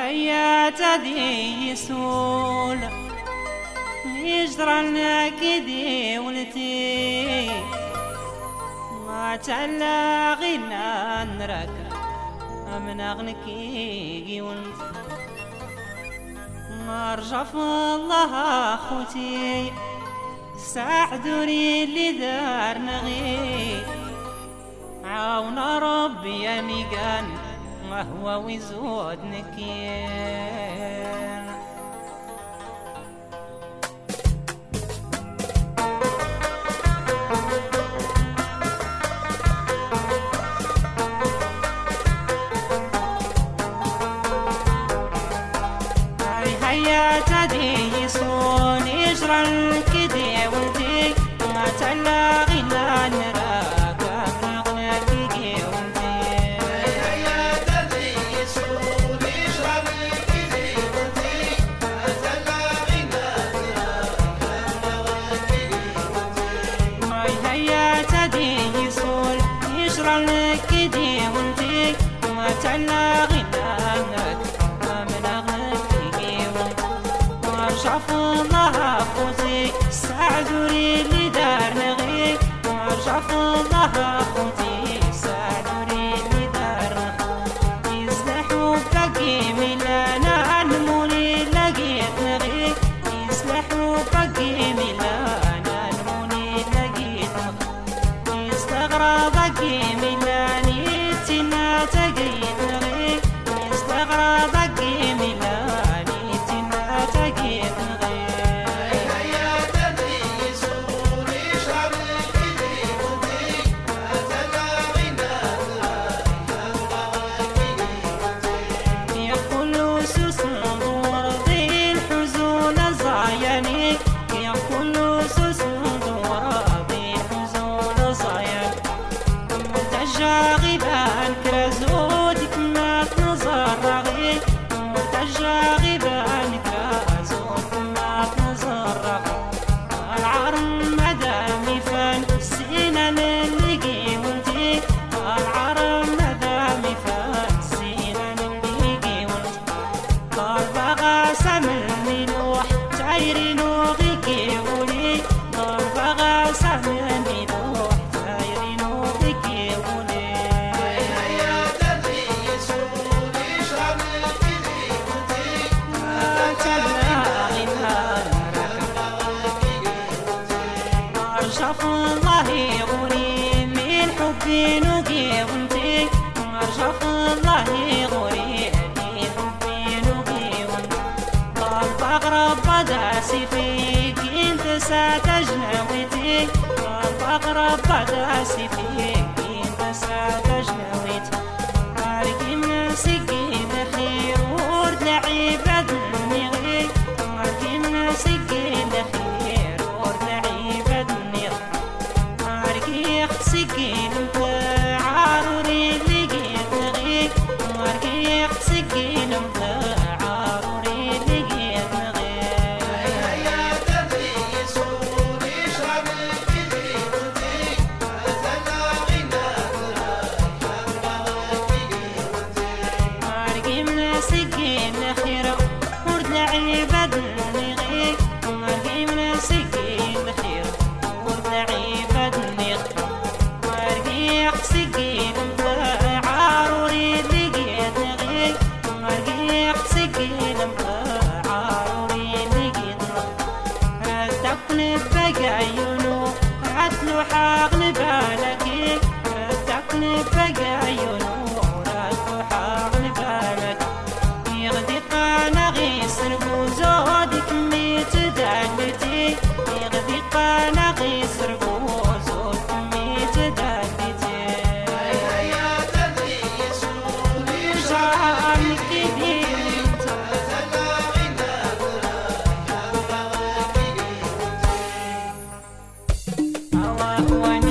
هيا تدي يسول يجرى كدي ولتي ما تعلى غينا نراك من أغنكي ولت ما رجف الله أخوتي ساعدوني اللي دار نغي عاون ربي يا ميقان ما هو ويزود نكير هيا تدي يسون يجرى الكدي ولدي ما تعلى غينا نراك من أغناكي ولدي هيا تدي يسون يجرى الكدي ولدي ما تعلى غينا نراك من أغناكي ولدي هيا تدي يسون يجرى الكدي ولدي ما تعلى غينا نراك شاف الله أخوتي ساعدوني اللي دار نغي شاف الله أخوتي ساعدوني اللي دار يسلحوا باقي ميلانا نموني لقيت نغي يسلحوا باقي ميلانا نموني لقيت نغي يستغرب باقي ميلاني تنا تقيت نغي يستغرب باقي ميلاني تنا تقيت غيبان كرازودك ما تنظر رغي مرتجى غيبان كرازودك ما تنظر رغي العرم مدامي فان سينا نلقي ولدي العرم مدامي فان سينا نلقي ولدي قال بغى سمني نوح تعيري نوغيكي ولي قال بغى سمني نوح تعيري نوغيكي ولي شاف الله يغوري من حبي نوقي وانتي شاف الله يغوري من حبي نوقي وانتي قلب أغرب بداسي فيك انت ساتجنويتي قلب أغرب بداسي فيك انت ساتجنويتي عارقي من سكين خير ورد لعيبة نغي عارقي من سكين خير ورد لعيبة سكين عاروري لقيت نغي مرقيق سكين عاروري لقيت نغي هيا تدي يسون يجرى الكدي ولدي ما تعلى غينا نراك من أغناكي ولدي مرقي من سكين خير ورد لعيبة نغي مرقي من سكين خير ورد لعيبة نغي سكين عاروري لقيت نغي مرقيق سكين عاروري لقيت ردقن بقايونو عدلو حاغن بالكي ردقن بقايونو ردلو حاغن بالك يغدي قانغي سرقو زودك ميت دالتي يغدي قانغي سرقو زودك ميت دالتي one